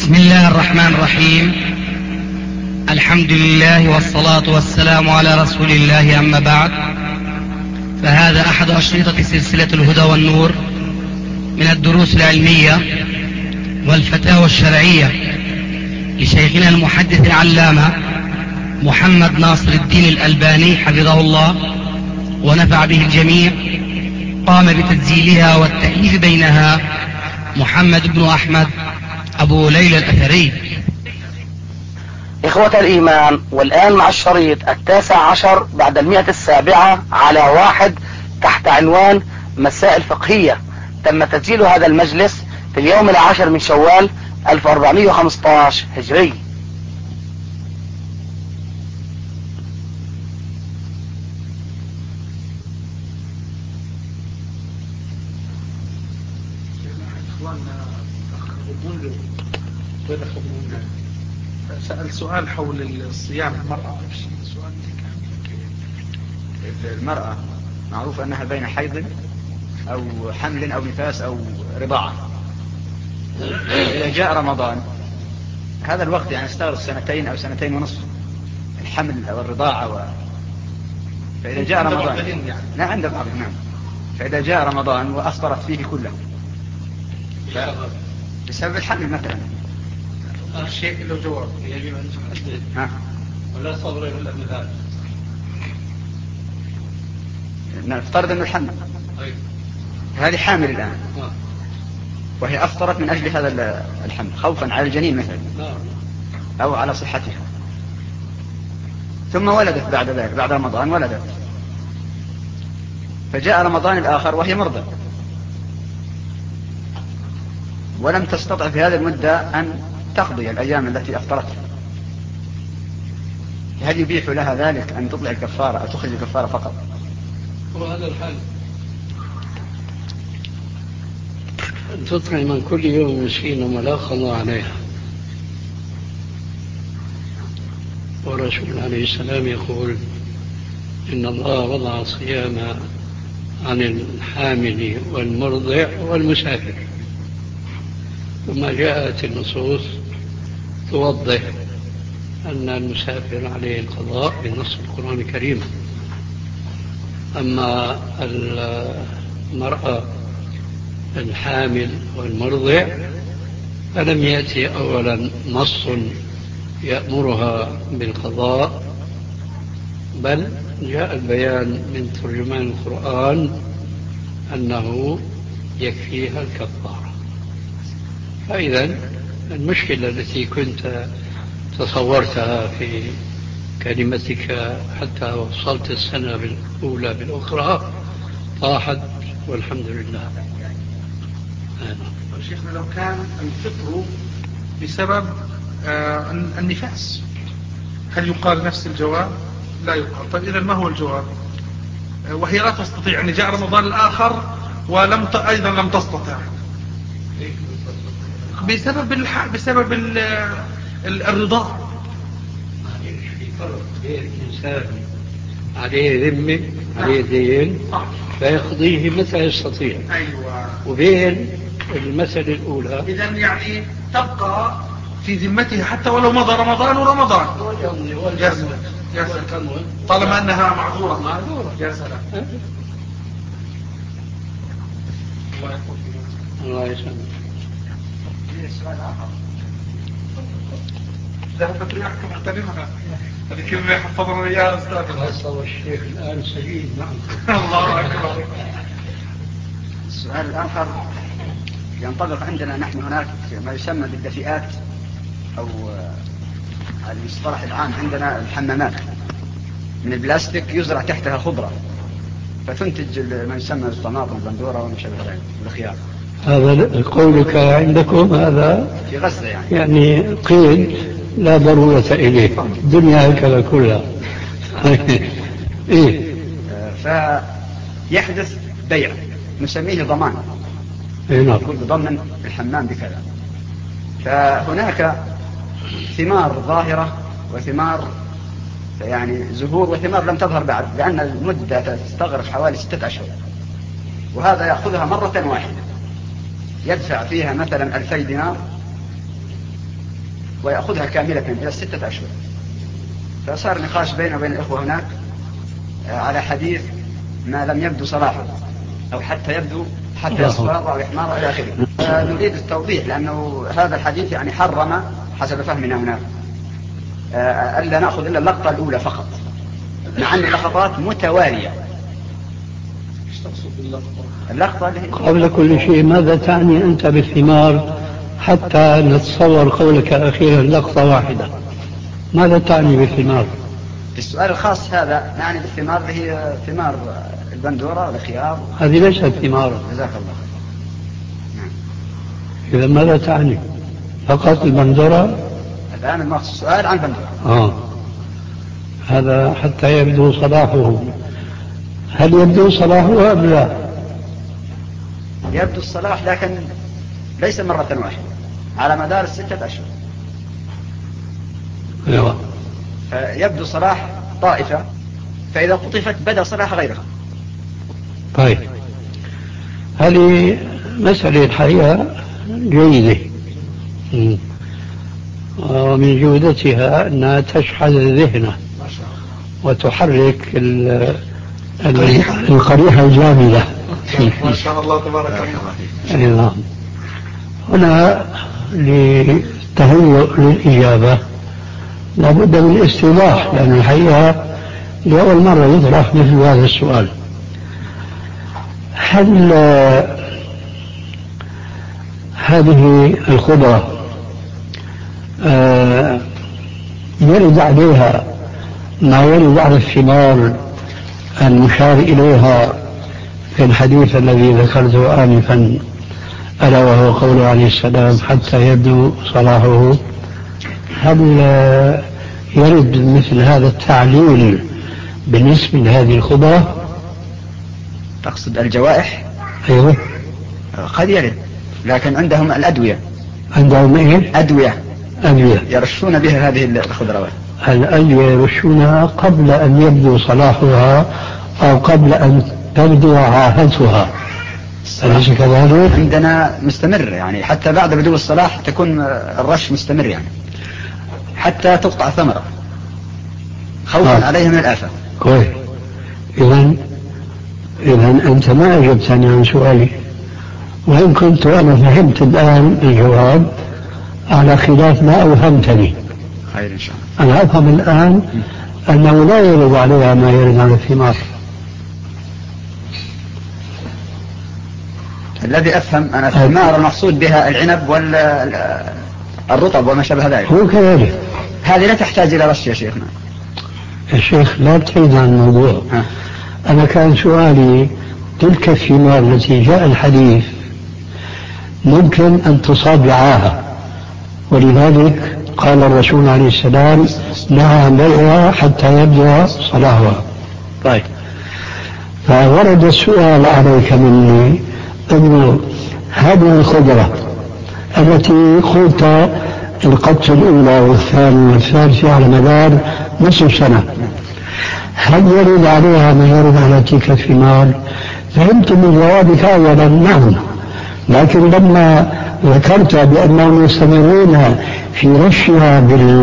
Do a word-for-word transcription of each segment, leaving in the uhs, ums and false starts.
بسم الله الرحمن الرحيم. الحمد لله والصلاة والسلام على رسول الله، أما بعد، فهذا أحد أشرطة سلسلة الهدى والنور من الدروس العلمية والفتاوى الشرعية لشيخنا المحدث العلامة محمد ناصر الدين الألباني حفظه الله ونفع به الجميع. قام بتسجيلها والتأليف بينها محمد بن أحمد أبو ليلى الأثري. إخوة الإيمان، والآن مع الشريط التاسع عشر بعد المئة السابعة على واحد تحت عنوان مسائل فقهية. تم تسجيل هذا المجلس في اليوم العاشر من شوال ألف وأربعمائة وخمسة عشر هجري. سأل سؤال حول الصيام المرأة. المرأة معروف أنها بين حيض أو حمل أو نفاس أو رضاعة. إذا جاء رمضان هذا الوقت يعني استغرق سنتين أو سنتين ونصف الحمل أو الرضاعة و... فإذا جاء رمضان يعني. لا عند بعضهم نعم. فإذا جاء رمضان وأفطرت فيه كله ف... بسبب الحمل مثلا الشيء له جواب يجب أن تحدد ولا صبر إلا مثال. نفترض أن الحمل أيوة. هذه حامل الآن آه. وهي أفطرت من أجل هذا الحمل خوفا على الجنين مثلا آه. أو على صحتها، ثم ولدت بعد ذلك بعد رمضان ولدت، فجاء رمضان الآخر وهي مرضى ولم تستطع في هذه المدة أن تقضي الأيام التي أفطرتها. هل يبيح لها ذلك أن تطلع الكفارة أو تخرج الكفارة فقط؟ وهذا الحال أن تطعم من كل يوم مسكينا ولا قضاء عليها. والرسول عليه السلام يقول إن الله وضع الصيام عن الحامل والمرضع والمسافر، ثم جاءت النصوص توضح أن المسافر عليه القضاء بنص القرآن الكريم. أما المرأة الحامل والمرضع فلم يأتي أولا نص يأمرها بالقضاء، بل جاء البيان من ترجمان القرآن أنه يكفيها الكفارة. فإذا المشكلة التي كنت تصورتها في كلمتك حتى وصلت السنة الأولى بالأخرى طاحت والحمد لله. شيخنا لو كان الفطر بسبب آه النفاس هل يقال نفس الجواب؟ لا يقال. طيب إذا ما هو الجواب؟ آه وهي لا تستطيع، يعني جاء رمضان الآخر ولم ت... أيضا لم تستطع بسبب الح... بسبب ال... ال... الرضاع. في فرق بين إنسان عليه ذمة عليه دين فيقضيه متى يستطيع، أيوة. وبين المسألة الأولى إذا يعني تبقى في ذمتها حتى ولو مضى رمضان ورمضان. يا سلام يا سلام، طالما أنها معذورة معذورة. يا سلام. الله يسلمك. ذهبت رياحكم اغتنمها، هذه كلمة يحفظنا إياها أستاذ. خاصة والشيخ الآن سعيد. نعم. الله أكبر. السؤال الآخر ينطبق عندنا نحن هناك ما يسمى بالدفئات أو المصطلح العام عندنا الحمامات من البلاستيك يزرع تحتها خضرة فتنتج ما يسمى الطماطم والبندورة وما شابه ذلك والخيار. هذا قولك عندكم هذا في غزة يعني يعني قيد لا ضرورة إليه، الدنيا هكذا كلها. إيه؟ فيحدث بيع نسميه ضمان، يقول بضمن الحمام بكذا. فهناك ثمار ظاهرة وثمار يعني زهور وثمار لم تظهر بعد، لأن المدة تستغرق حوالي ستة أشهر، وهذا يأخذها مرة واحدة يدفع فيها مثلا ألفي دينار ويأخذها كاملة إلى ستة أشهر. فصار نقاش بينه وبين الإخوة هناك على حديث ما لم يبدو صلاحه أو حتى يبدو حتى يصفر أو يحمر إلى آخره. نريد التوضيح لأنه هذا الحديث يعني حرم حسب فهمنا هناك ألا نأخذ إلا اللقطة الأولى فقط، مع أن اللقطات متوالية. اللقطة قبل كل شيء ماذا تعني أنت بالثمار حتى نتصور قولك أخيرا لقطة واحدة؟ ماذا تعني بالثمار؟ السؤال الخاص هذا يعني بالثمار هي ثمار البندورة والخيار. هذه ليست ثمار. جزاك الله. نعم. إذا ماذا تعني؟ فقط البندورة؟ الآن المقصود السؤال عن البندورة. آه. هذا حتى يبدو صلاحه. هل يبدو صلاحه أم لا؟ يبدو الصلاح لكن ليس مرة واحدة على مدار الستة أشهر. أيوة. فيبدو صلاح طائفة، فإذا قطفت بدأ صلاح غيرها. طيب، هذه مسألة الحقيقة جيدة، ومن جودتها أنها تشحذ الذهن وتحرك القريحة الجامدة. ما شاء الله تبارك الله. نعم. هنا للتهيؤ للإجابة لابد من الاستيضاح، لأن الحقيقة لأول مرة يطرح مثل هذا السؤال. هل هذه الخضرة آه يرد عليها ما يرد على الثمار المشار إليها في الحديث الذي ذكرته آنفا، ألا وهو قوله عليه السلام حتى يبدو صلاحه؟ هل يرد مثل هذا التعليل بالنسبة لهذه الخضرة؟ تقصد الجوائح؟ أيوة. قد يرد، لكن عندهم الأدوية. عندهم إيه؟ أدوية. أدوية يرشون بها هذه الخضروات. الأدوية يرشونها قبل أن يبدو صلاحها أو قبل أن تبدو عاهتها، أليس كذلك؟ عندنا مستمر، يعني حتى بعد بدو الصلاح تكون الرش مستمر، يعني حتى تقطع ثمرة خوفا آه. عليها من الآفة. كويس. إذن إذن أنت ما أجبتني عن سؤالي، وإن كنت أنا فهمت الآن الجواب على خلاف ما أوهمتني. خير إن شاء الله. أنا أفهم الآن أنه لا يرد عليها ما يرد على الثمار. الذي أفهم أنا الثمار المقصود بها العنب والرطب وما شابه ذلك. هو كذلك. هذه لا تحتاج إلى رش يا شيخنا. يا شيخ لا تحيد عن الموضوع. ها. أنا كان سؤالي تلك الثمار التي جاء الحديث ممكن أن تصاب بعاهة، ولذلك قال الرسول عليه السلام نهى عن بيعها حتى يبدو صلاحها. طيب، فورد السؤال عليك مني أن هذه الخضرة التي قلت القطة الأولى والثانية والثالثة على مدار نصف سنة، هل يرد عليها ما يرد على تلك الثمار؟ فهمت من جوابك أولا نعم، لكن لما ذكرت بأنهم يستمرون في رشها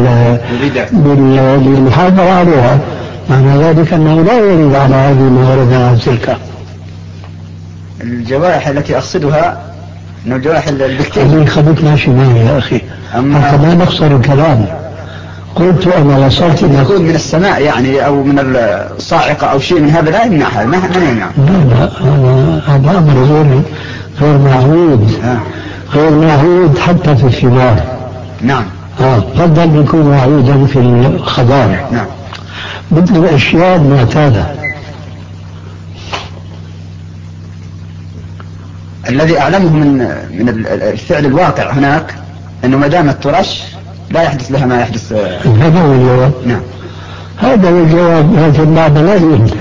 بالمحافظة عليها، معنى ذلك أنه لا يرد على هذه ما ورد على تلك. الجوائح التي أقصدها أن الجوائح البكتيرية. هذه خذتنا شمال يا أخي، حتى ما نخسر الكلام. قلت أنا وصلت إلى يكون من السماء يعني أو من الصاعقة أو شيء من هذا لا يمنعها، ما يمنع. لا لا، هذا أمر غير غير معهود، غير معهود حتى في الثمار. نعم. آه فضل يكون معهودا في الخضار. نعم. مثل الأشياء المعتادة. الذي أعلمه من من الفعل الواقع هناك أنه ما دامت ترش لا يحدث لها ما يحدث. هذا هو الجواب. نعم. هذا هو الجواب، لكن بعد لا يمكن.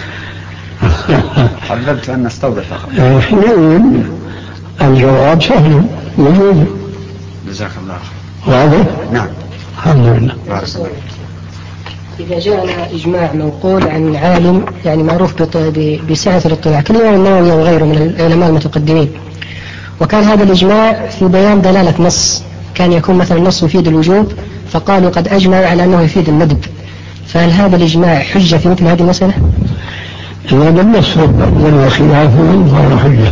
حببت أن نستوضح فقط. حينئذ الجواب سهل موجود. جزاك الله. واضح؟ نعم. الحمد لله. إذا جاءنا إجماع منقول عن عالم يعني معروف بسعة الاطلاع كالإمام النووي وغيره من العلماء المتقدمين، وكان هذا الإجماع في بيان دلالة نص كان يكون مثلا النص يفيد الوجوب فقالوا قد أجمعوا على أنه يفيد الندب، فهل هذا الإجماع حجة في مثل هذه المسألة؟ إذا لم يصب ولا خلافه فهو حجة.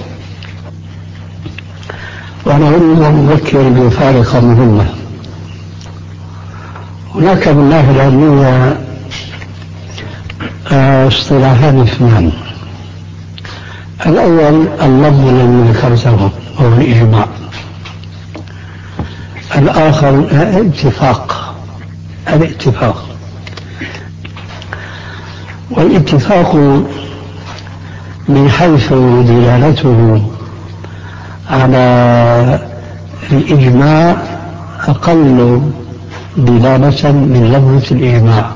وأنا أريد أن أذكر بفارقة مهمة. هناك من الناحية العلمية اصطلاحان اثنان. الأول اللفظ الذي ذكرته هو الإجماع، الآخر الاتفاق. الاتفاق والاتفاق من حيث دلالته على الإجماع أقل دلالة من لفظة الإجماع،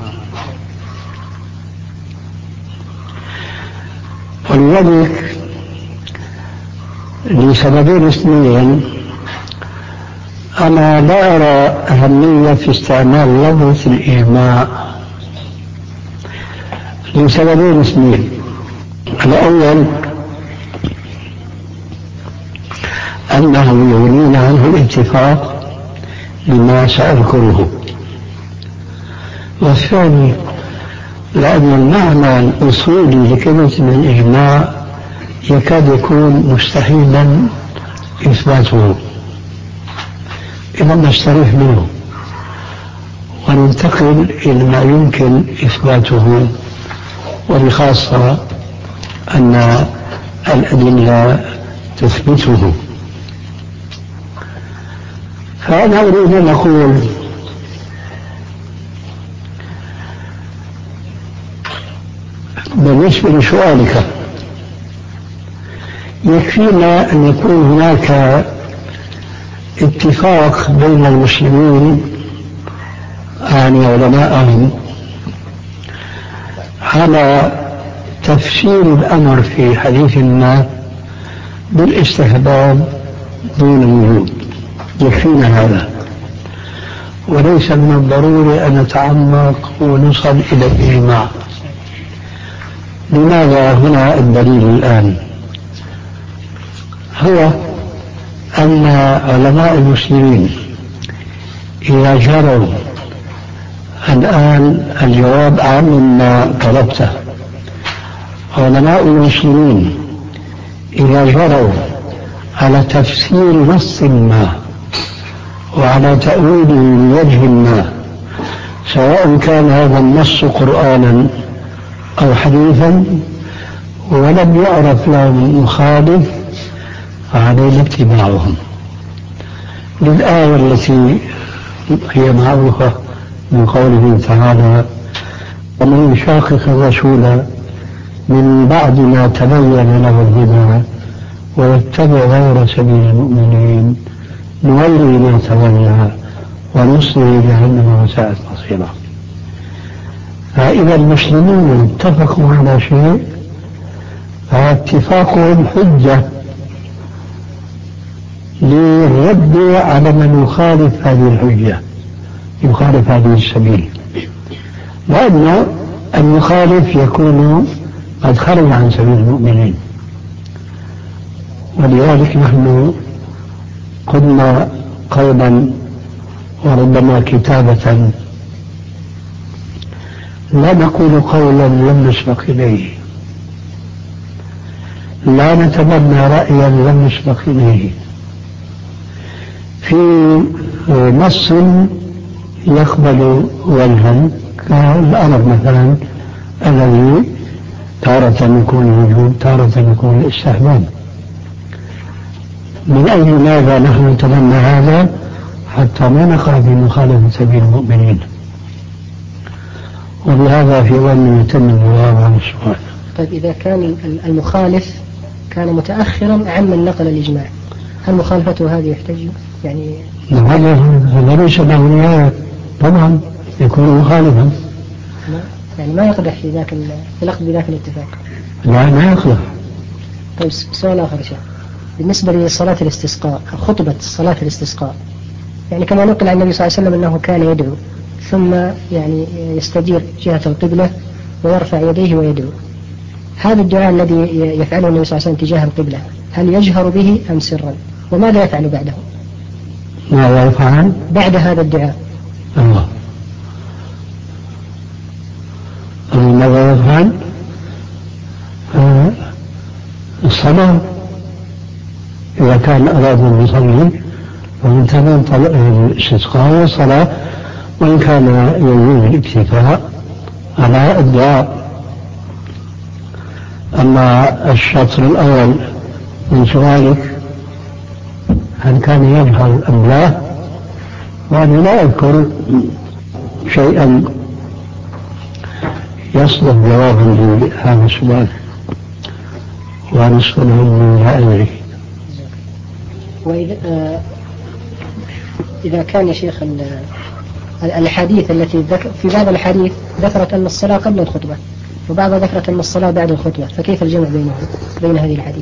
ولذلك لسببين اثنين أنا لا أرى أهمية في استعمال لفظة الإجماع لسببين اثنين. الأول أنه يغنينا عنه الاتفاق لما سأذكره، والثاني لأن المعنى الأصولي لكلمة الإجماع يكاد يكون مستحيلا إثباته. إذا نستريح منه وننتقل إلى ما يمكن إثباته، وبخاصة أن الأدلة تثبته. فأنا أريد أن أقول بالنسبة لسؤالك يكفينا أن يكون هناك اتفاق بين المسلمين يعني علماءهم على تفسير الأمر في حديث ما بالاستحباب دون الوجوب، يكفينا هذا، وليس من الضروري أن نتعمق ونصل إلى الإجماع. لماذا هنا الدليل الآن؟ هو أن علماء المسلمين إذا جروا الآن الجواب عن ما طلبته، علماء المسلمين إذا جروا على تفسير نص ما وعلى تأويله بوجه ما، سواء كان هذا النص قرآنا أو حديثا، ولم يعرف لهم مخالف، فعلينا اتباعهم للآية التي هي معروفة من قوله تعالى: ومن يشاقق الرسول من بعد ما تبين له الهدى ويتبع غير سبيل المؤمنين نولي ما تولى ونصلي جهنم وساءت مصيرا. فإذا المسلمون اتفقوا على شيء فاتفاقهم حجة للرد على من يخالف هذه الحجة، يخالف هذه السبيل، لأن المخالف يكون قد خرج عن سبيل المؤمنين. ولذلك نحن قلنا قولا وربما كتابة: لا نقول قولا لم نسبق إليه، لا نتبنى رأيا لم نسبق إليه في نص يقبل وجها كالأمر مثلا الذي تارة يكون وجوب تارة يكون الاستحباب. من أجل ماذا نحن نتبنى هذا؟ حتى ما نقع في مخالفة سبيل المؤمنين. وبهذا في ظن يتم الجواب عن السؤال. طيب إذا كان المخالف كان متأخرا عن من نقل الإجماع، هل مخالفته هذه يحتاج يعني؟ هذا ليس له نهاية، طبعا يكون مخالفا، يعني ما يقدح في ذاك في الأخذ بذاك الاتفاق. لا ما يقدح. طيب سؤال آخر شيء بالنسبة لصلاة الاستسقاء، خطبة صلاة الاستسقاء، يعني كما نقل عن النبي صلى الله عليه وسلم أنه كان يدعو ثم يعني يستدير جهة القبلة ويرفع يديه ويدعو. هذا الدعاء الذي يفعله النبي صلى الله عليه وسلم تجاه القبلة هل يجهر به أم سرا؟ وماذا يفعل بعده؟ ماذا يفعل بعد هذا الدعاء؟ الله ماذا يفعل؟ آه الصلاة إذا كان أراد أن يصلي فمن تمام الاستسقاء والصلاة، وإن كان يريد الاكتفاء على الدعاء. أما الشطر الأول من سؤالك هل كان يجهر أم لا، وأنا لا أذكر شيئا يصلح جوابا لهذا السؤال، ونصف العلم لا أدري. وإذا آه إذا كان يا شيخ الأحاديث التي ذكر في بعض الأحاديث ذكرت أن الصلاة قبل الخطبة، وبعضها ذكرت أن الصلاة بعد الخطبة، فكيف الجمع بينها بين هذه الأحاديث؟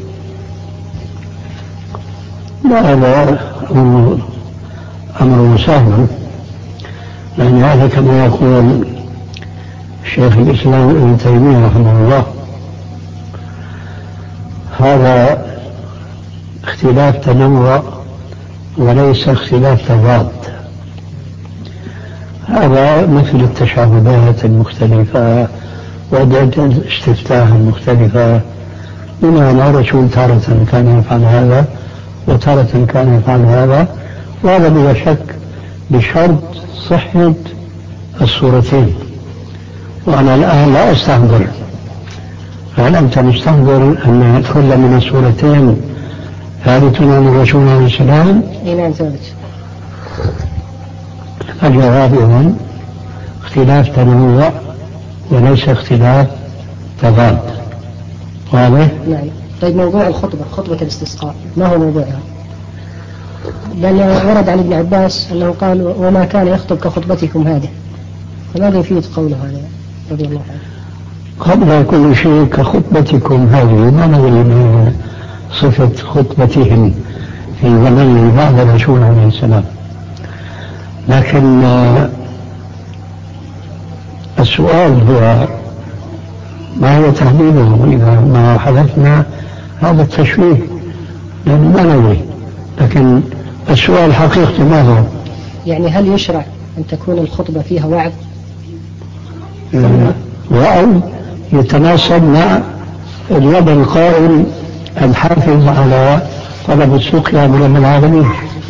لا، هذا أمر أمر سهل، لأن هذا كما يقول شيخ الإسلام ابن تيمية رحمه الله، هذا اختلاف تنوع وليس اختلاف تضاد. هذا مثل التشابهات المختلفة وأدعية الاستفتاح المختلفة، بما الرسول تارة كان يفعل هذا وتارة كان يفعل هذا، وهذا بلا شك بشرط صحة الصورتين. وأنا الآن لا أستحضر، هل أنت مستحضر أن كل من الصورتين ثابت عن الرسول عليه السلام؟ إيه نعم ثابت. الجواب إذن اختلاف تنوع وليس اختلاف تضاد. واضح؟ نعم. طيب موضوع الخطبة، خطبة الاستسقاء، ما هو موضوعها؟ لأن ورد عن ابن عباس أنه قال وما كان يخطب كخطبتكم هذه، فماذا يفيد قوله هذا رضي الله عنه؟ قبل كل شيء كخطبتكم هذه، ما ندري من صفة خطبتهم في زمن بعد الرسول عليه السلام، لكن السؤال هو ما هو تحديده؟ إذا ما حدثنا هذا التشويه لأنه ما ندري، لكن السؤال حقيقته ما هو؟ يعني هل يشرع أن تكون الخطبة فيها وعظ؟ وأو يتناسب مع الوضع القائم الحافظ على طلب السقيا من رب العالمين.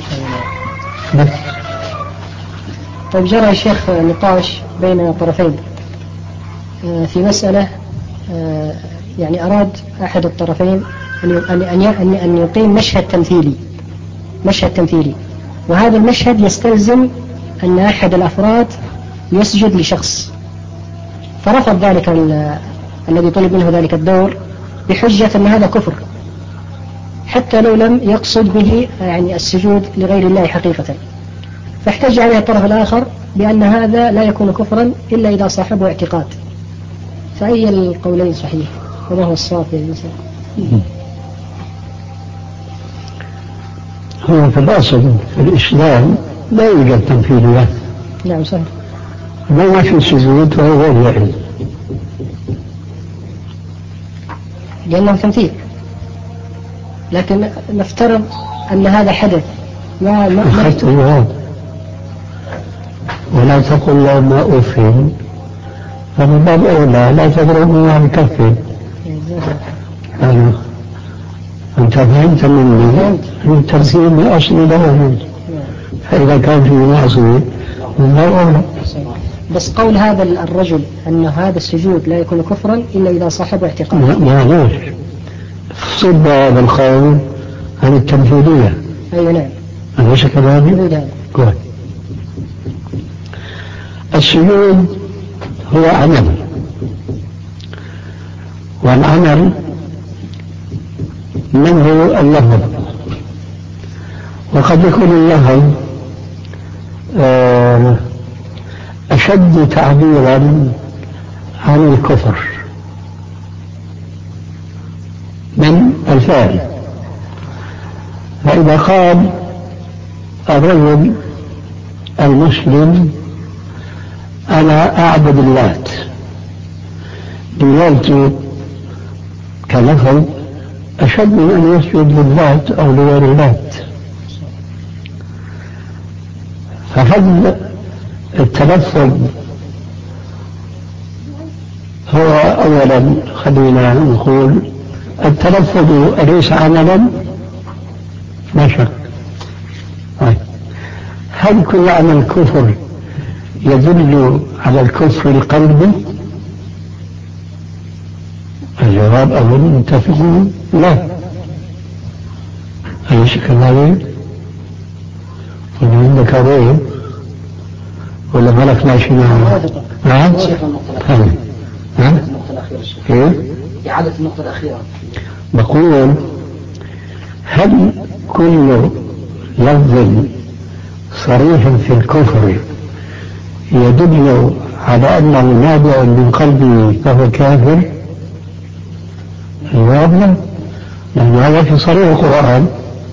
طيب جرى يا شيخ نقاش بين طرفين في مسألة، يعني أراد أحد الطرفين أن أن أن يقيم مشهد تمثيلي، مشهد تمثيلي، وهذا المشهد يستلزم أن أحد الأفراد يسجد لشخص، فرفض ذلك الذي طلب منه ذلك الدور بحجة أن هذا كفر، حتى لو لم يقصد به يعني السجود لغير الله حقيقة. فاحتج عليه الطرف الآخر بأن هذا لا يكون كفرا إلا إذا صاحبه اعتقاد. فأي القولين صحيح؟ وما هو الصواب يا إنسان؟ هو في الأصل في الإسلام لا يوجد تمثيليات. نعم صحيح. ما في سجود وهو غير يعلم، لأنه تمثيل. لكن نفترض أن هذا حدث ما ما أخذت الجواب، ولا تقل له ما أفهم، فمن باب أولى لا تضربني عن كفي. أنا أنت فهمت مني التمثيل من أصل له، فإذا كان في معصية من باب أولى. بس قول هذا الرجل أن هذا السجود لا يكون كفرا إلا إذا صاحبه اعتقاد، ما ليش صد هذا القول عن التمثيلية. أي نعم أليس كذلك؟ كويس. السجود هو عمل، والعمل منه اللهو، وقد يكون اللهو أشد تعبيرا عن الكفر من الفعل. فإذا قال الرجل المسلم أنا أعبد اللات، دلالته كلفظ أشد من أن يسجد للات أو لغير اللات. فهل التلفظ هو أولا خلينا نقول التلفظ أليس عملا؟ لا شك. هل كل عمل كفر يدل على الكفر القلبي؟ الجواب أولا متفقون لا. أليس كذلك؟ ولا عندك رأي ولا ملك ماشي معه؟ نعم؟ نعم؟ إيه؟ إعادة النقطة الأخيرة. بقول هل كل لفظ صريح في الكفر يدل على أنه نابع من قلبه فهو كافر؟ الجواب لا، لأن هذا في صريح القرآن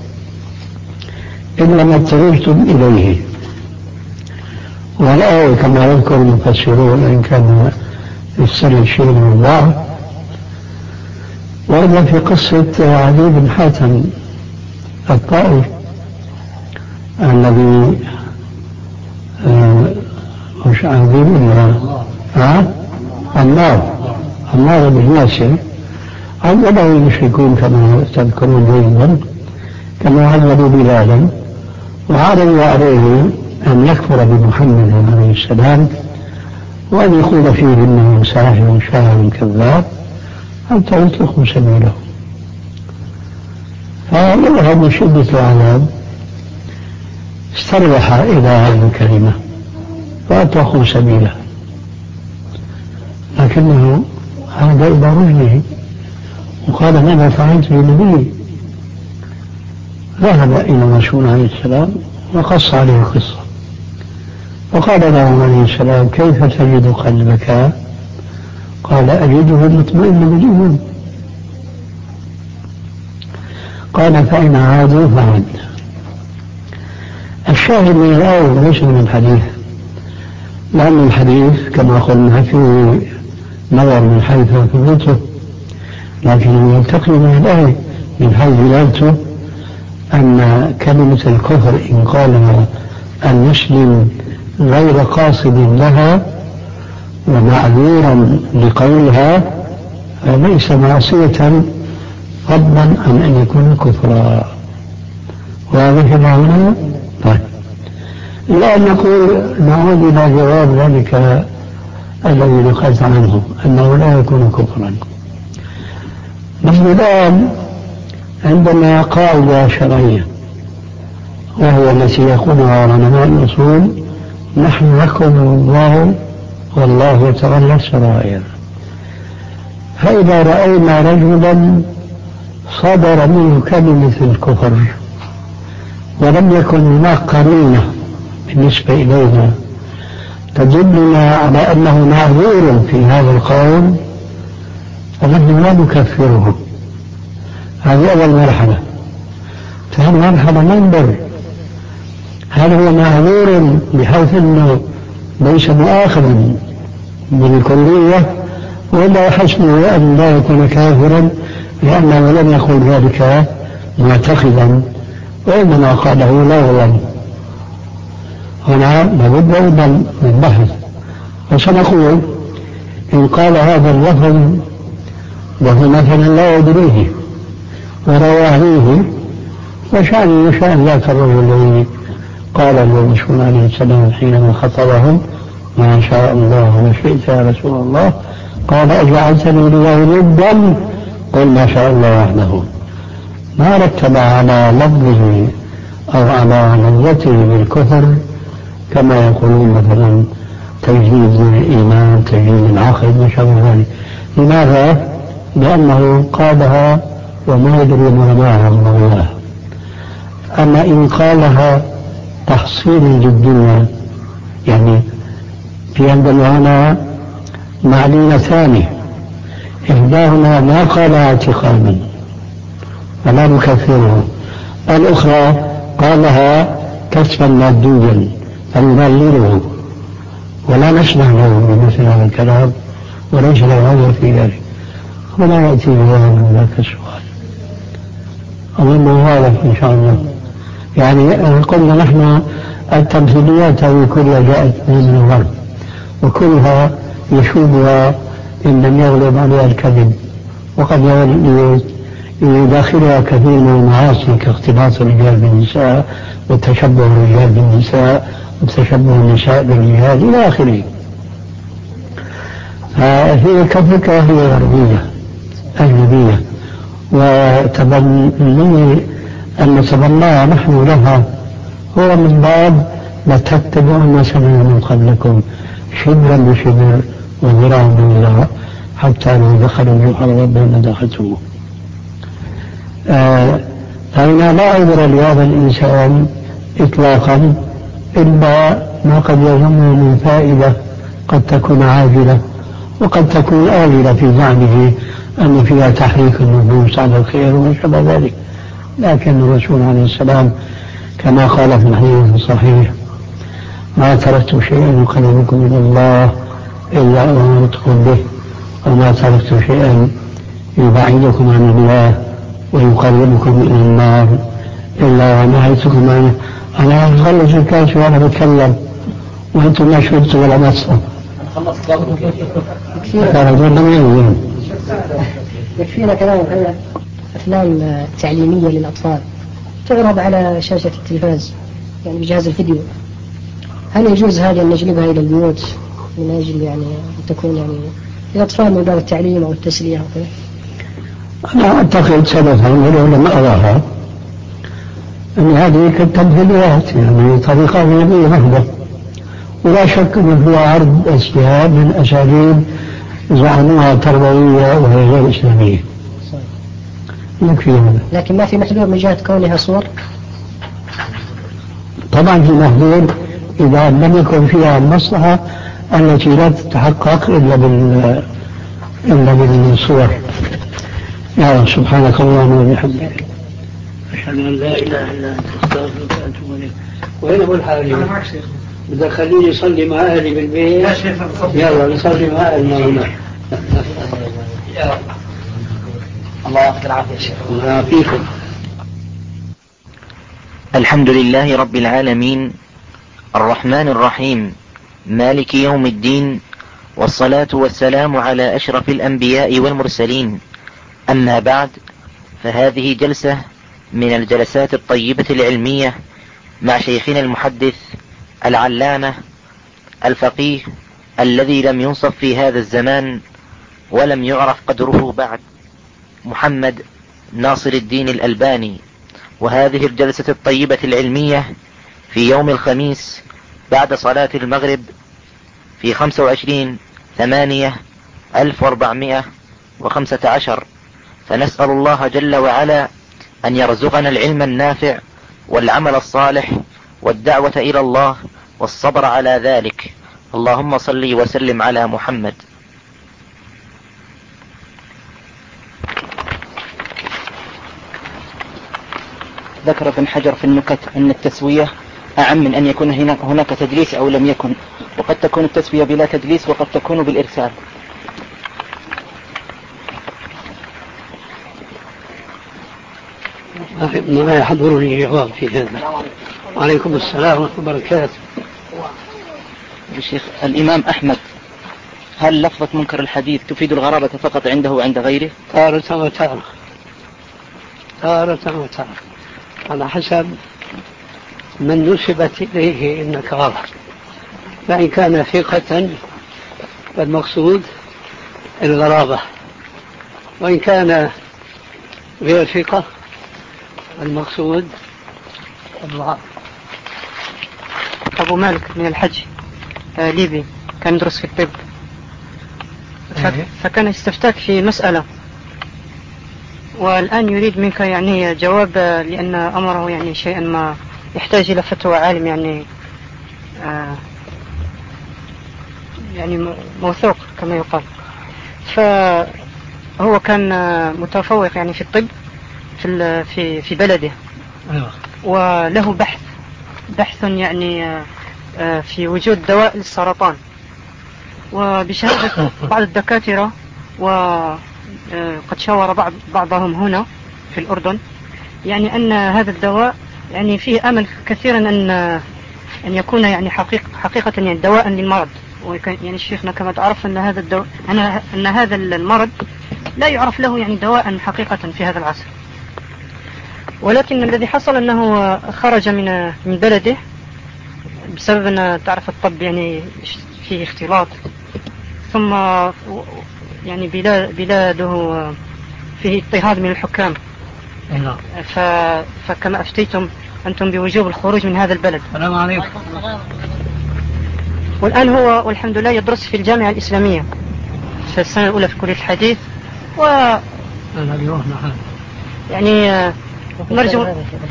إلا ما اضطررتم إليه. والآية كما يذكر المفسرون إن كان السنة شيء من الله ورد في قصة عدي بن حاتم الطائي الذي مش عدي بن عمار عمار بن ياسر عذبه المشركون كما تذكرون جيدا، كما عذبوا بلالا وعرضوا عليه أن يكفر بمحمد عليه السلام وأن يقول فيه إنه ساحر شاعر كذاب حتى يطلقوا سبيله. فيظهر من شدة العذاب استربح إلى هذه الكلمة وأطلقوا سبيله، لكنه عاد إلى رجله وقال ماذا فعلت بنبي؟ ذهب إلى الرسول عليه السلام وقص عليه القصة وقال له عليه السلام كيف تجد قلبك؟ قال أجده مطمئنا بالإيمان. قال فإن عادوا فعد. الشاهد من الآية ليس من الحديث، لأن الحديث كما قلنا فيه نظر من حيث ثبوته، لكن يلتقي من الآية من حيث دلالته أن كلمة الكفر إن قالها المسلم غير قاصد لها ومعذورا لقولها ليس معصية فضلا عن أن يكون كفرا. وهذا في معنى طيب. الآن نقول نعود إلى جواب ذلك الذي نقلت عنه أنه لا يكون كفرا. نحن الآن عندنا قاعدة شرعية وهي التي يقولها علماء الأصول نحن نحكم الله والله يتولى السرائر. فإذا رأينا رجلا صدر منه كلمة الكفر ولم يكن هناك قرينة بالنسبة إلينا تدلنا على أنه معذور في هذا القول فنحن لا نكفره. هذه أول مرحلة. ثاني مرحلة ننظر هل هو معذور بحيث أنه ليس مؤاخذا بالكلية ولا حسنه أن لا يكون كافرا لأنه لم يقل ذلك معتقدا وإنما قاله لغوا. هنا لابد أيضا من بحث. وسنقول إن قال هذا اللفظ وهو مثلا لا يدريه ورواه وشأن وشأن ذاك الرجل الذي قال الرسول عليه السلام حينما خطبهم ما شاء الله وما شئت يا رسول الله قال أجعلتني لله ندا قل ما شاء الله وحده. ما رتب على لفظه أو على لفظته بالكفر كما يقولون مثلا تجديد الإيمان تجديد العقل ما شابه ذلك. لماذا؟ لأنه قالها وما يدري ما معها الله. أما إن قالها تحصيل للدنيا يعني في عندنا هنا معلومتان إحداهما ما قالها اعتقادا فلا نكفره، الأخرى قالها كسبا ماديا فنبلله ولا نسمح له بمثل هذا الكلام وليس له عذر في ذلك. ولا يأتي بهذا من ذاك السؤال أظن واضح إن شاء الله. يعني قلنا نحن التمثيليات هذه كلها جاءت من الغرب، وكلها يشوبها إن لم يغلب عليها الكذب، وقد يداخلها كثير من المعاصي كاختلاط الرجال بالنساء وتشبه الرجال بالنساء وتشبه النساء بالرجال إلى آخره. فهي كفكرة هي غربية أجنبية، وتبني أن نتبناها نحن لها هو من باب لتتبعون سنن من قبلكم شبرا بشبر وذراعا بذراع حتى لو دخلوا جحر ربهم لدخلتموه. فإن لا عذر لهذا الإنسان إطلاقا إلا ما قد يظنه من فائدة قد تكون عاجلة وقد تكون آجلة في زعمه أن فيها تحريك النفوس على الخير وما شابه ذلك. لكن الرسول عليه السلام كما قال في الحديث الصحيح: ما تركت شيئا يقربكم إلى الله إلا أمرتكم به، وما تركت شيئا يبعدكم عن الله ويقربكم إلى النار إلا ونهيتكم عنه. أنا أخلص الكاس وأنا بتكلم وأنتم ما شربتوا ولا مصر. يكفينا كلام عن أفلام تعليمية للأطفال تعرض على شاشة التلفاز يعني بجهاز الفيديو، هل يجوز هذا أن نجلبها إلى البيوت من أجل يعني أن تكون يعني للأطفال من باب التعليم أو التسلية أو كذا؟ أنا أعتقد سببها ولو لم أراها أن هذه كالتمثيليات يعني طريقة غيبية محضة، ولا شك أن هو عرض اجتهاد من أساليب زعموها تربوية وهي غير إسلامية. يكفي هذا. لكن ما في محذور من جهة كونها صور؟ طبعا في محذور إذا لم يكن فيها المصلحة التي لا تتحقق إلا بال إلا بالصور. يا رب سبحانك اللهم وبحمدك أشهد أن لا إله إلا أنت أستغفرك وأتوب إليك. وين أبو الحالي؟ أنا معك شيخ. بدك خليني يصلي مع أهلي بالبيت؟ لا شيخ يلا نصلي مع أهلنا هنا. يا رب الله يعطيك العافية شيخ. الله يعافيكم. الحمد لله رب العالمين الرحمن الرحيم مالك يوم الدين، والصلاة والسلام على أشرف الأنبياء والمرسلين. أما بعد، فهذه جلسة من الجلسات الطيبة العلمية مع شيخنا المحدث العلامة الفقيه الذي لم ينصف في هذا الزمان ولم يعرف قدره بعد، محمد ناصر الدين الألباني. وهذه الجلسة الطيبة العلمية في يوم الخميس بعد صلاة المغرب في خمسة وعشرين ثمانية ألف وأربعمائة وخمسة عشر. فنسأل الله جل وعلا أن يرزقنا العلم النافع والعمل الصالح والدعوة إلى الله والصبر على ذلك. اللهم صل وسلم على محمد. ذكر ابن حجر في النكت أن التسوية أعم من أن يكون هناك تدليس أو لم يكن، وقد تكون التسوية بلا تدليس وقد تكون بالإرسال. ما يحضرني جواب في هذا. وعليكم السلام ورحمة الله وبركاته. الشيخ الإمام أحمد، هل لفظة منكر الحديث تفيد الغرابة فقط عنده وعند غيره؟ تارة وتارة تارة وتارة على حسب من نسبت إليه إنك غلط. فإن كان ثقة فالمقصود الغرابة، وإن كان غير ثقة المقصود الضعف. أبو مالك من الحج آه ليبي، كان يدرس في الطب، فكان يستفتاك في مسألة والآن يريد منك يعني جواب، لأن أمره يعني شيئا ما يحتاج إلى فتوى عالم يعني آه يعني موثوق كما يقال. فهو كان متفوق يعني في الطب في في في بلده، وله بحث بحث يعني في وجود دواء للسرطان، وبشهادة بعض الدكاترة وقد شاور بعض بعضهم هنا في الأردن يعني أن هذا الدواء يعني فيه أمل كثيرا أن أن يكون يعني حقيقة, حقيقة يعني دواء للمرض. يعني شيخنا كما تعرف أن هذا الدواء أن هذا المرض لا يعرف له يعني دواء حقيقة في هذا العصر، ولكن الذي حصل أنه خرج من من بلده بسبب أن تعرف الطب يعني فيه اختلاط، ثم يعني بلاده فيه اضطهاد من الحكام، فكما أفتيتم أنتم بوجوب الخروج من هذا البلد. السلام عليكم. والآن هو والحمد لله يدرس في الجامعة الإسلامية في السنة الأولى في كلية الحديث، و يعني نرجو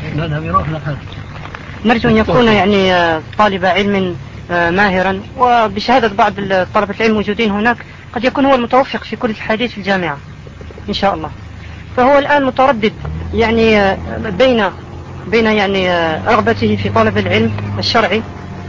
نرجو أن يكون يعني طالب علم ماهرا، وبشهادة بعض طلبة العلم موجودين هناك قد يكون هو المتوفق في كلية الحديث في الجامعة إن شاء الله. فهو الآن متردد يعني بين بين يعني رغبته في طلب العلم الشرعي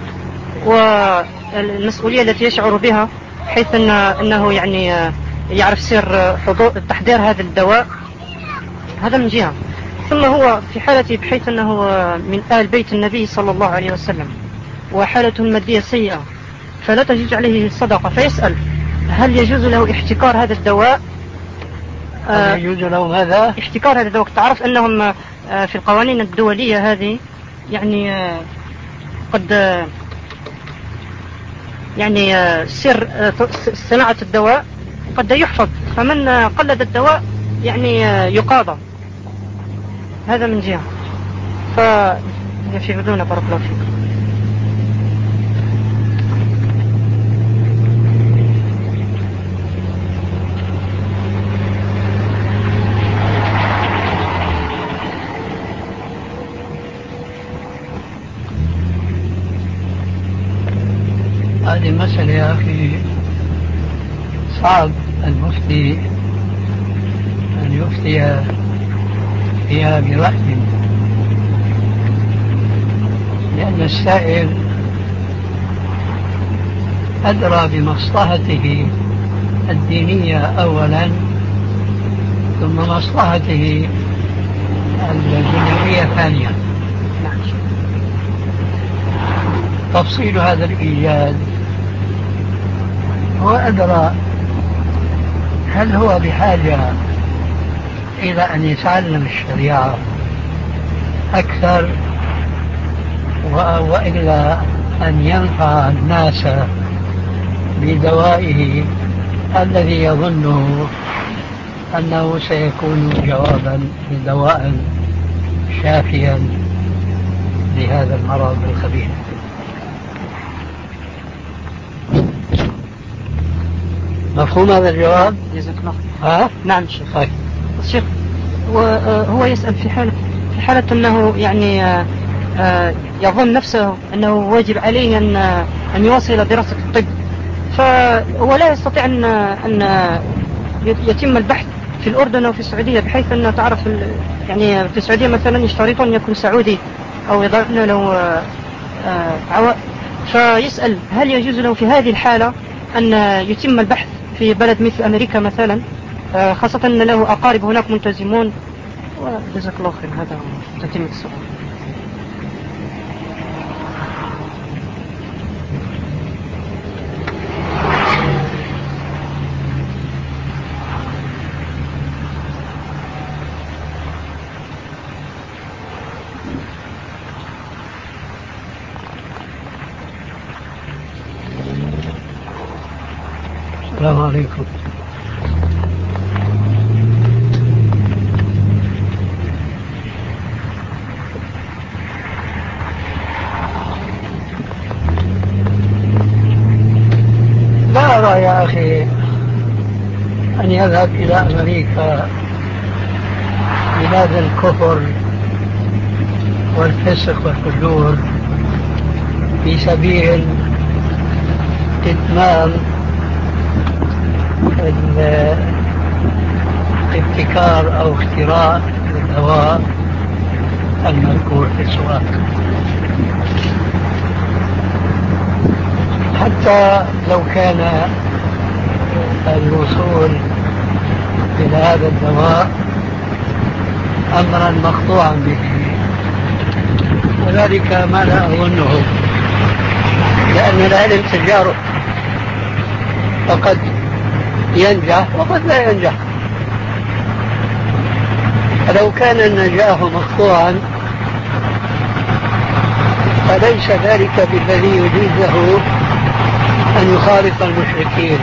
والمسؤولية التي يشعر بها، حيث أن أنه يعني يعرف سر حضور تحضير هذا الدواء، هذا من جهة. ثم هو في حالته بحيث أنه من آل بيت النبي صلى الله عليه وسلم وحالته المادية سيئة، فلا تجوز عليه الصدقة، فيسأل هل يجوز له احتكار هذا الدواء؟ هل يجوز له ماذا؟ احتكار هذا الدواء. تعرف أنهم في القوانين الدولية هذه يعني قد يعني سر صناعة الدواء قد يحفظ، فمن قلد الدواء يعني يقاضى، هذا من جهة. فيفيدون بارك الله فيكم. هذه مسألة يا أخي صعب المفتي أن يفتي فيها برأي، لأن السائل أدرى بمصلحته الدينية أولا، ثم مصلحته الدنيوية ثانيا. تفصيل هذا الإيجاد هو أدرى هل هو بحاجة إلى أن يتعلم الشريعة أكثر وإلا أن ينفع الناس بدوائه الذي يظنه أنه سيكون جوابا لدواء شافيا لهذا المرض الخبيث. مفهوم هذا الجواب؟ جزاك الله. ها؟ نعم شيخ. طيب. الشيخ هو يسأل في حالة في حالة أنه يعني يظن نفسه أنه واجب عليه أن أن يواصل دراسة الطب، فهو لا يستطيع أن أن يتم البحث في الأردن أو في السعودية، بحيث أن تعرف يعني في السعودية مثلا يشترطون أن يكون سعودي أو يضعون له عوائق، فيسأل هل يجوز له في هذه الحالة أن يتم البحث في بلد مثل أمريكا مثلا، خاصة أن له أقارب هناك ملتزمون. وجزاك الله خير. هذا تتم السؤال. السلام عليكم. لا أرى يا أخي أن يذهب إلى أمريكا بلاد الكفر والفسق والفجور في سبيل إتمام الابتكار أو اختراع الدواء المذكور في السؤال. حتى لو كان الوصول إلى هذا الدواء أمرا مقطوعا به، وذلك ما لا أظنه، لأن العلم تجارب، فقد ينجح وقد لا ينجح. فلو كان النجاح مقطوعا فليس ذلك بالذي يجيز له أن يخالف المشركين.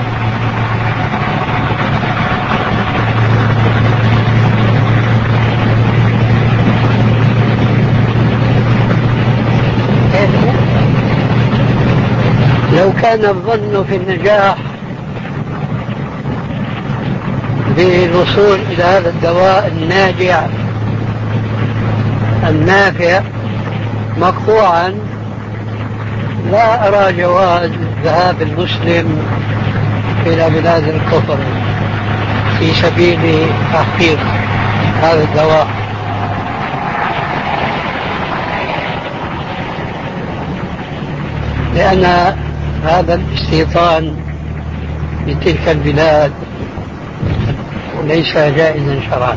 لو كان الظن في النجاح بالوصول إلى هذا الدواء الناجع النافع مقطوعا، لا أرى جواز ذهاب المسلم إلى بلاد الكفر في سبيل تحقيق هذا الدواء. لأن هذا الاستيطان بتلك البلاد ليس جائزا شرعا.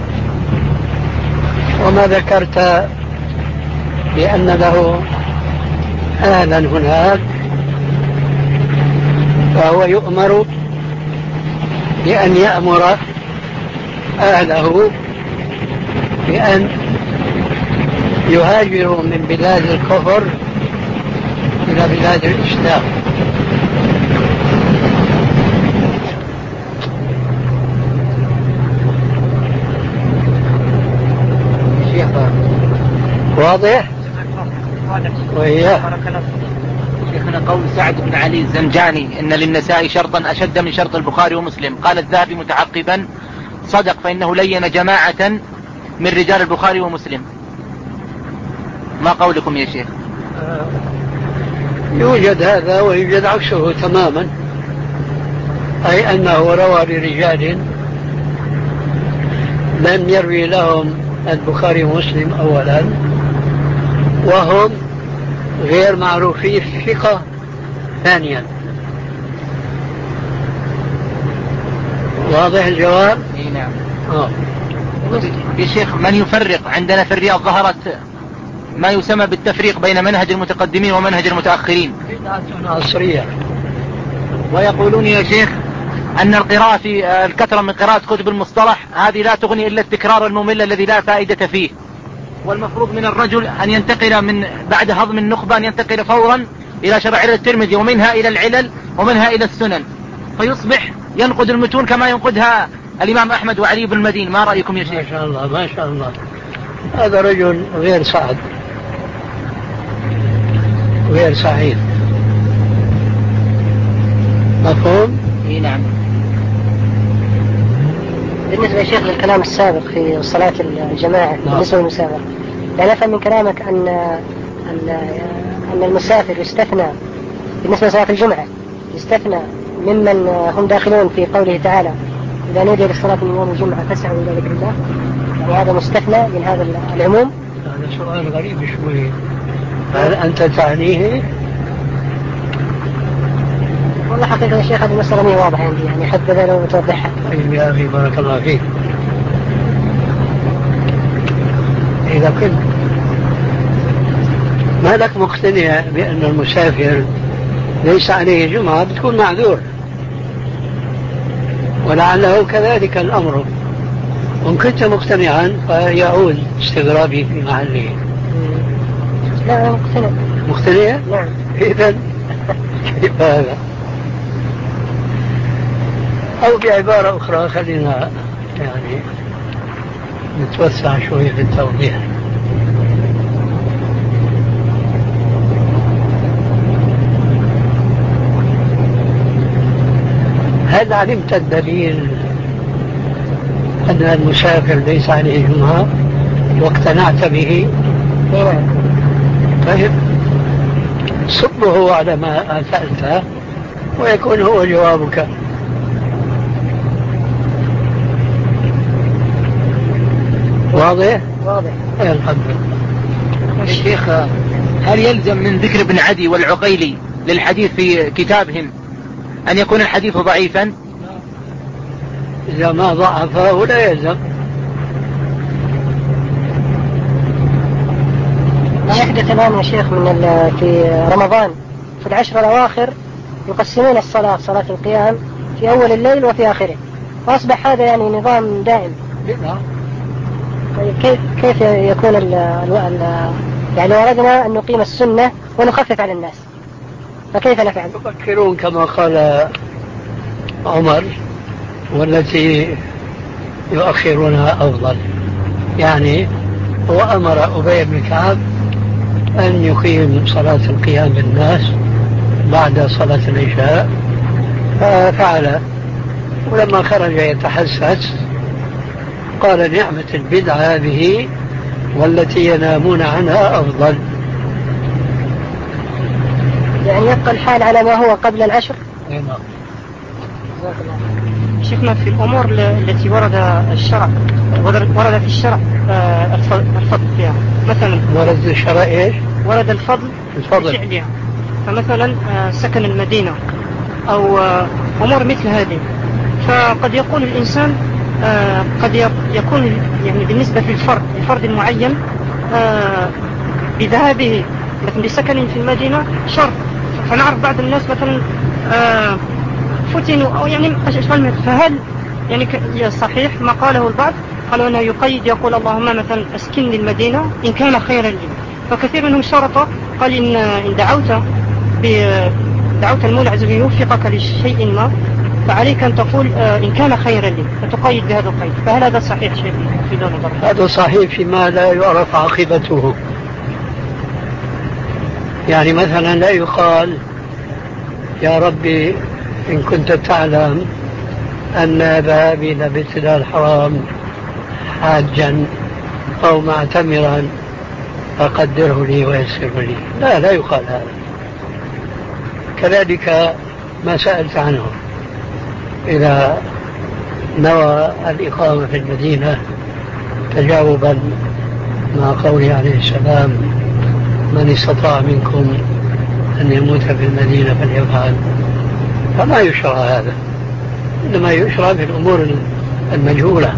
وما ذكرت بأن له أهلا هناك، فهو يؤمر بأن يأمر أهله بأن يهاجروا من بلاد الكفر إلى بلاد الإسلام. واضح؟ وإياه شيخنا قول سعد بن علي الزنجاني إن للنساء شرطا أشد من شرط البخاري ومسلم، قال الذهبي متعقبا: صدق، فإنه لين جماعة من رجال البخاري ومسلم. ما قولكم يا شيخ؟ آه يوجد هذا ويوجد عكسه تماما، أي أنه روى برجال لم يروي لهم البخاري ومسلم أولا، وهم غير معروفي الثقة ثانيا. واضح الجواب؟ اي نعم. آه. يا شيخ، من يفرق؟ عندنا في الرياض ظهرت ما يسمى بالتفريق بين منهج المتقدمين ومنهج المتأخرين عصرية، ويقولون يا شيخ أن القراءة في الكثرة من قراءة كتب المصطلح هذه لا تغني إلا التكرار الممل الذي لا فائدة فيه، والمفروض من الرجل أن ينتقل من بعد هضم النخبة أن ينتقل فورا إلى شرائع الترمذي ومنها إلى العلل ومنها إلى السنن، فيصبح ينقد المتون كما ينقدها الإمام أحمد وعلي بن المدين. ما رأيكم يا شيخ؟ ما شاء الله ما شاء الله، هذا رجل غير سعد غير سعيد. مفهوم؟ اي نعم. بالنسبة يا شيخ للكلام السابق في صلاة الجماعة بالنسبة للمسافر، لا نفهم من كلامك أن أن المسافر يستثنى بالنسبة لصلاة الجمعة، يستثنى ممن هم داخلون في قوله تعالى: إذا نودي للصلاة من يوم الجمعة فاسعوا إلى ذكر الله، يعني هذا مستثنى من هذا العموم؟ هذا سؤال غريب شوي، هل أنت تعنيه؟ والله حقيقة يا شيخ هذه المسألة مي واضحة عندي، يعني حتى لو توضحها. طيب يا أخي بارك الله فيك، إذا كنت ما لك مقتنع بأن المسافر ليس عليه جمعة بتكون معذور، ولعله كذلك الأمر. وإن كنت مقتنعا فيعود استغرابي في محله. لا أنا مقتنع. مقتنع؟ نعم. إذن كيف هذا؟ أو بعبارة أخرى خلينا يعني نتوسع شوية في التوضيح. هل علمت الدليل أن المسافر ليس عليه جمعة واقتنعت به؟ طيب صبه على ما سألته ويكون هو جوابك. واضح؟ واضح. الحمد لله. الشيخ، هل يلزم من ذكر ابن عدي والعقيلي للحديث في كتابهم أن يكون الحديث ضعيفا؟ إذا ما ضعفه لا يلزم. ما يحدث الآن يا شيخ من في رمضان في العشر الأواخر يقسمون الصلاة صلاة القيام في أول الليل وفي آخره، وأصبح هذا يعني نظام دائم. طيب كيف كيف يكون ال ال يعني وردنا أن نقيم السنة ونخفف على الناس، فكيف نفعل؟ تفكرون كما قال عمر والتي يؤخرونها أفضل، يعني هو أمر أبي بن كعب أن يقيم صلاة القيام بالناس بعد صلاة العشاء ففعل، ولما خرج يتحسس قال نعمة البدعة هذه والتي ينامون عنها أفضل. يعني يبقى الحال على ما هو قبل العشر. نعم. شيخنا في الأمور التي ورد الشرع ورد في الشرع الفضل فيها، مثلا ورد الشرع إيش؟ ورد الفضل الفضل فعلها، فمثلا سكن المدينة أو أمور مثل هذه، فقد يقول الإنسان قد يكون يعني بالنسبة للفرد الفرد المعين بذهابه مثلا بسكن في المدينة شر، فنعرف بعض الناس مثلا فتنوا أو يعني فهل يعني صحيح ما قاله البعض، قالوا أنه يقيد يقول اللهم مثلا أسكنني المدينة إن كان خيرا لي، فكثير منهم شرط قال إن, إن دعوت دعوت المولى عز وجل يوفقك لشيء ما فعليك أن تقول إن كان خيرا لي، فتقيد بهذا القيد، فهل هذا صحيح شيء في دون الضرب؟ هذا صحيح فيما لا يعرف عاقبته، يعني مثلا لا يقال يا ربي إن كنت تعلم أن ذهابي إلى بيت الله الحرام حاجا أو معتمرا فقدره لي ويسره لي، لا لا يقال هذا. كذلك ما سألت عنه إذا نوى الإقامة في المدينة تجاوبا مع قوله عليه السلام من استطاع منكم أن يموت في المدينة فليفعل، فما يشرع هذا، إنما يشرع في الأمور المجهولة.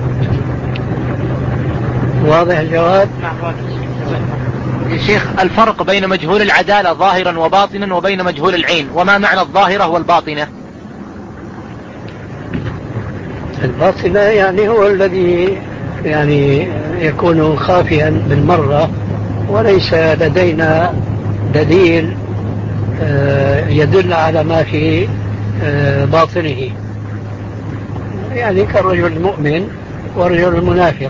واضح الجواب؟ يا شيخ الفرق بين مجهول العدالة ظاهرا وباطنا وبين مجهول العين، وما معنى الظاهرة والباطنة؟ الباطنة يعني هو الذي يعني يكون خافيا بالمرة وليس لدينا دليل يدل على ما في باطنه، يعني كالرجل المؤمن والرجل المنافق،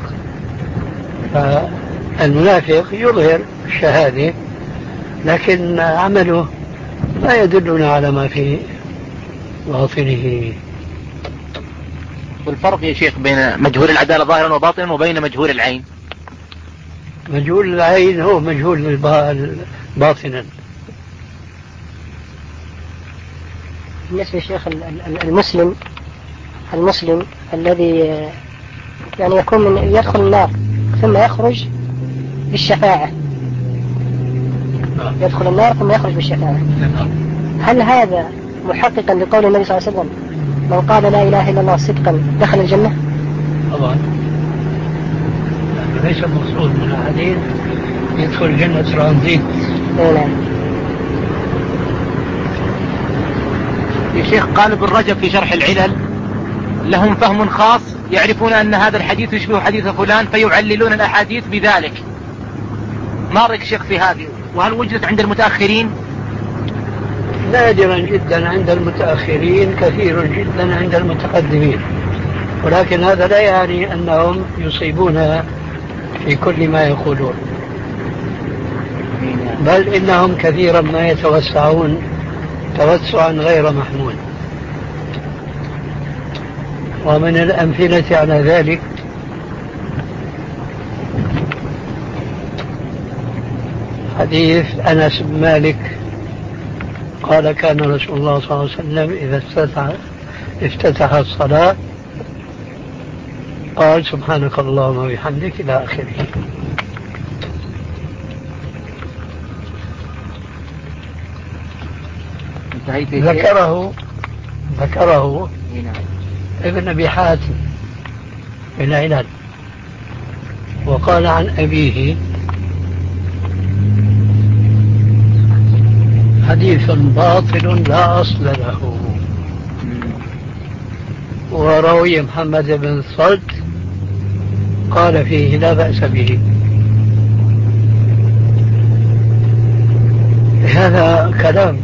فالمنافق يظهر الشهادة لكن عمله لا يدلنا على ما في باطنه. والفرق يا شيخ بين مجهول العدالة ظاهرا وباطنا وبين مجهول العين؟ مجهول العين هو مجهول باطنا. بالنسبة للشيخ المسلم المسلم الذي يعني يكون من يدخل النار ثم يخرج بالشفاعة، يدخل النار ثم يخرج بالشفاعة، هل هذا محققا لقول النبي صلى الله عليه وسلم من قال لا إله إلا الله صدقا دخل الجنة؟ طبعا ليس المقصود من الحديث يدخل الجنة ترانزيت. نعم. يا شيخ قال ابن رجب في شرح العلل لهم فهم خاص، يعرفون أن هذا الحديث يشبه حديث فلان فيعللون الأحاديث بذلك، ما رأيك شيخ في هذه؟ وهل وجدت عند المتأخرين؟ نادرا جدا عند المتأخرين، كثير جدا عند المتقدمين، ولكن هذا لا يعني أنهم يصيبون في كل ما يقولون، بل إنهم كثيرا ما يتوسعون توسعا غير محمود. ومن الأمثلة على ذلك حديث أنس بن مالك قال كان رسول الله صلى الله عليه وسلم إذا افتتح, افتتح الصلاة قال سبحانك اللهم وبحمدك إلى آخره. ذكره ذكره ابن أبي حاتم في العلل، وقال عن أبيه حديث باطل لا أصل له، وراوي محمد بن صلت قال فيه لا بأس به. هذا كلام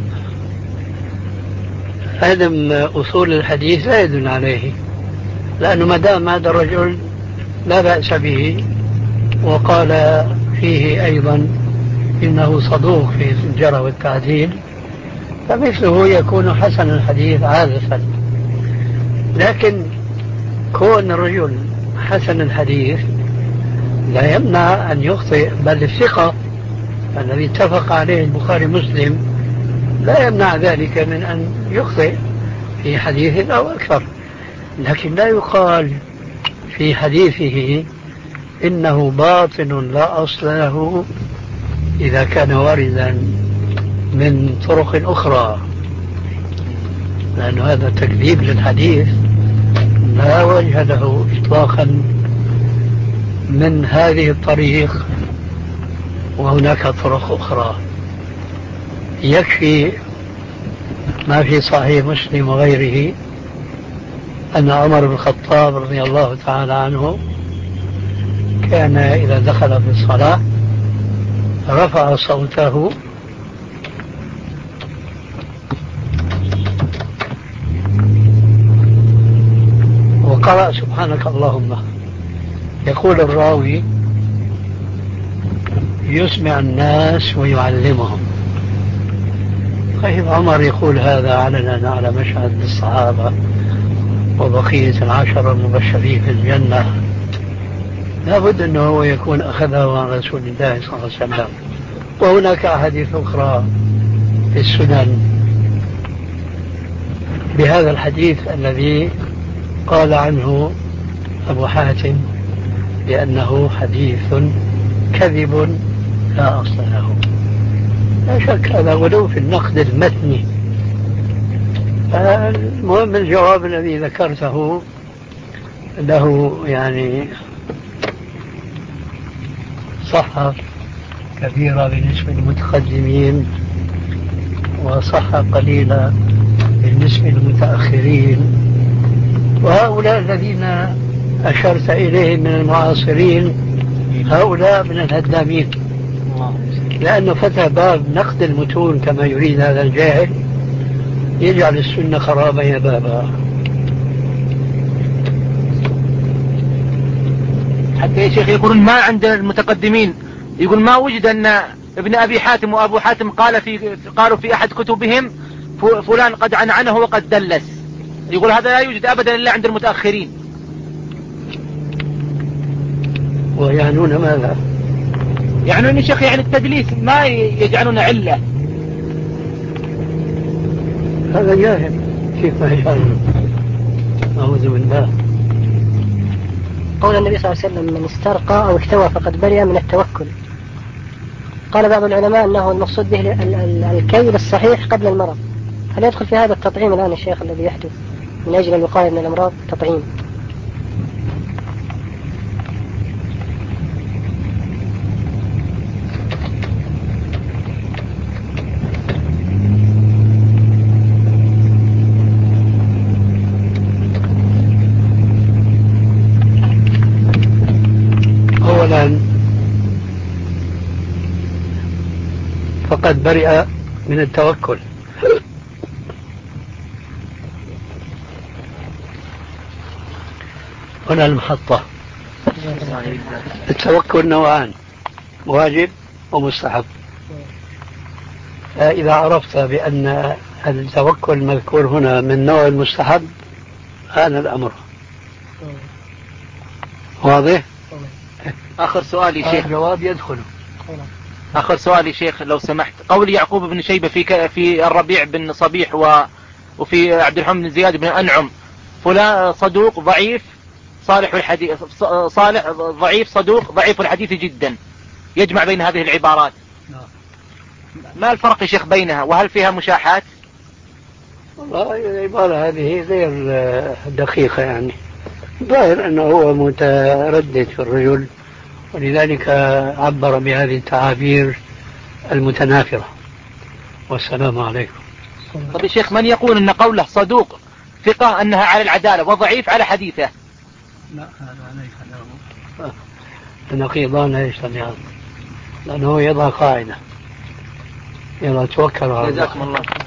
عدم أصول الحديث لا يدل عليه، لأنه ما دام هذا الرجل لا بأس به وقال فيه أيضا إنه صدوق في الجرح والتعديل، فمثله يكون حسن الحديث عادة. لكن كون الرجل حسن الحديث لا يمنع أن يخطئ، بل الثقة الذي اتفق عليه البخاري مسلم لا يمنع ذلك من أن يخطئ في حديث أو أكثر. لكن لا يقال في حديثه إنه باطل لا أصل له إذا كان واردا من طرق أخرى، لأن هذا تكذيب للحديث لا وجه له إطلاقا من هذه الطريق، وهناك طرق أخرى. يكفي ما في صحيح مسلم وغيره أن عمر بن الخطاب رضي الله تعالى عنه كان إذا دخل في الصلاة رفع صوته وقرأ سبحانك اللهم. يقول الراوي يسمع الناس ويعلمهم. طيب عمر يقول هذا علنا على مشهد الصحابة وبقية العشر المبشرين في الجنة، لابد أنه هو يكون أخذه عن رسول الله صلى الله عليه وسلم. وهناك أحاديث أخرى في السنن بهذا الحديث الذي قال عنه أبو حاتم بأنه حديث كذب لا أصل له. لا شك هذا ولو في النقد المتني. المهم الجواب الذي ذكرته له يعني صحة كبيرة بالنسبة للمتقدمين وصحة قليلة بالنسبة للمتأخرين، وهؤلاء الذين أشرت إليهم من المعاصرين هؤلاء من الهدامين، لأنه فتح باب نقد المتون كما يريد هذا الجاهل يجعل السنة خرابا يا بابا. حتى يا شيخ يقولون ما عند المتقدمين، يقول ما وجد أن ابن أبي حاتم وأبو حاتم قال في قالوا في أحد كتبهم فلان قد عنعنه وقد دلس. يقول هذا لا يوجد أبدا إلا عند المتأخرين. ويعنون ماذا؟ يعنون يا شيخ يعني التدليس ما يجعلون علة. هذا جاهل كيف ما يجعلون. أعوذ بالله. قول النبي صلى الله عليه وسلم من استرقى أو اكتوى فقد برئ من التوكل. قال بعض العلماء أنه المقصود به الكيل الصحيح قبل المرض. هل يدخل في هذا التطعيم الآن الشيخ الذي يحدث من أجل الوقاية من الأمراض تطعيم؟ أولا فقد برئ من التوكل. هنا المحطة. التوكل نوعان، واجب ومستحب. إذا عرفت بأن التوكل المذكور هنا من نوع المستحب هذا الأمر واضح. آخر سؤال يا شيخ. الجواب يدخل. آخر سؤال يا شيخ لو سمحت. قول يعقوب بن شيبة في ك... في الربيع بن صبيح و... وفي عبد الرحمن بن زياد بن أنعم فلان صدوق ضعيف صالح الحديث، صالح ضعيف صدوق ضعيف الحديث جدا، يجمع بين هذه العبارات. ما الفرق يا شيخ بينها وهل فيها مشاحات؟ والله العبارة هذه غير دقيقة، يعني ظاهر أنه هو متردد في الرجل ولذلك عبر بهذه التعابير المتنافرة. والسلام عليكم. طب يا شيخ، من يقول أن قوله صدوق ثقة أنها على العدالة وضعيف على حديثه؟ لا هذا ليس له. النقيضان لا يجتمعان، لأنه يضع قاعدة، يضع توكل على الله. جزاكم الله.